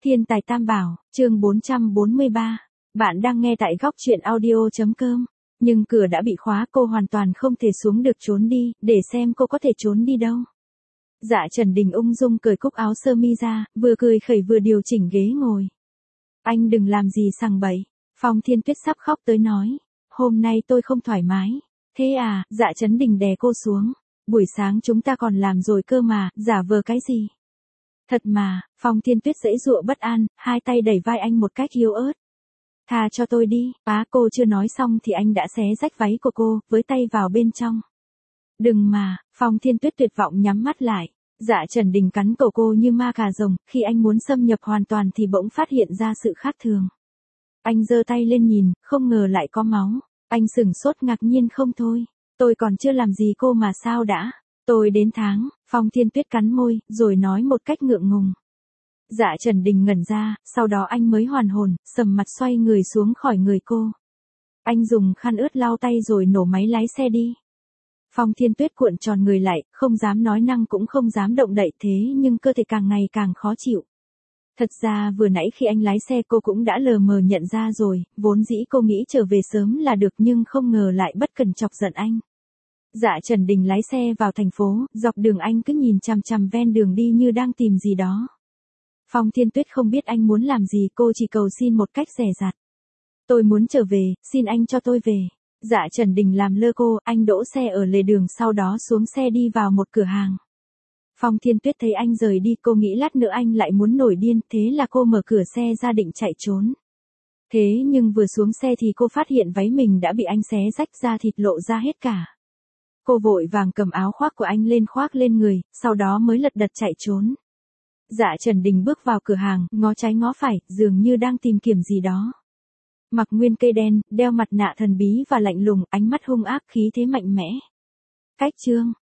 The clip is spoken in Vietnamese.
Thiên tài tam bảo, chương 443. Bạn đang nghe tại góc truyện audio.com. Nhưng cửa đã bị khóa, cô hoàn toàn không thể xuống được trốn đi, để xem cô có thể trốn đi đâu. Dạ Trần Đình ung dung cởi cúc áo sơ mi ra, vừa cười khẩy vừa điều chỉnh ghế ngồi. Anh đừng làm gì sằng bậy. Phong Thiên Tuyết sắp khóc tới nói. Hôm nay tôi không thoải mái. Thế à, Dạ Trấn Đình đè cô xuống. Buổi sáng chúng ta còn làm rồi cơ mà, giả vờ cái gì? Thật mà, Phong Thiên Tuyết giãy giụa bất an, hai tay đẩy vai anh một cách yếu ớt. Tha cho tôi đi, cô chưa nói xong thì anh đã xé rách váy của cô, với tay vào bên trong. Đừng mà, Phong Thiên Tuyết tuyệt vọng nhắm mắt lại. Dạ Trần Đình cắn cổ cô như ma cà rồng, khi anh muốn xâm nhập hoàn toàn thì bỗng phát hiện ra sự khác thường. Anh giơ tay lên nhìn, không ngờ lại có máu. Anh sửng sốt ngạc nhiên không thôi. Tôi còn chưa làm gì cô mà sao đã? Tôi đến tháng, Phong Thiên Tuyết cắn môi, rồi nói một cách ngượng ngùng. Dạ Trần Đình ngẩn ra, sau đó anh mới hoàn hồn, sầm mặt xoay người xuống khỏi người cô. Anh dùng khăn ướt lau tay rồi nổ máy lái xe đi. Phong Thiên Tuyết cuộn tròn người lại, không dám nói năng cũng không dám động đậy, thế nhưng cơ thể càng ngày càng khó chịu. Thật ra vừa nãy khi anh lái xe cô cũng đã lờ mờ nhận ra rồi, vốn dĩ cô nghĩ trở về sớm là được nhưng không ngờ lại bất cần chọc giận anh. Dạ Trần Đình lái xe vào thành phố, dọc đường anh cứ nhìn chằm chằm ven đường đi như đang tìm gì đó. Phong Thiên Tuyết không biết anh muốn làm gì, cô chỉ cầu xin một cách dè dặt. Tôi muốn trở về, xin anh cho tôi về. Dạ Trần Đình làm lơ cô, anh đỗ xe ở lề đường sau đó xuống xe đi vào một cửa hàng. Phong Thiên Tuyết thấy anh rời đi, cô nghĩ lát nữa anh lại muốn nổi điên, thế là cô mở cửa xe ra định chạy trốn. Thế nhưng vừa xuống xe thì cô phát hiện váy mình đã bị anh xé rách ra, thịt lộ ra hết cả. Cô vội vàng cầm áo khoác của anh lên khoác lên người, sau đó mới lật đật chạy trốn. Dạ Trần Đình bước vào cửa hàng, ngó trái ngó phải, dường như đang tìm kiếm gì đó. Mặc nguyên cây đen, đeo mặt nạ thần bí và lạnh lùng, ánh mắt hung ác, khí thế mạnh mẽ. Cách chương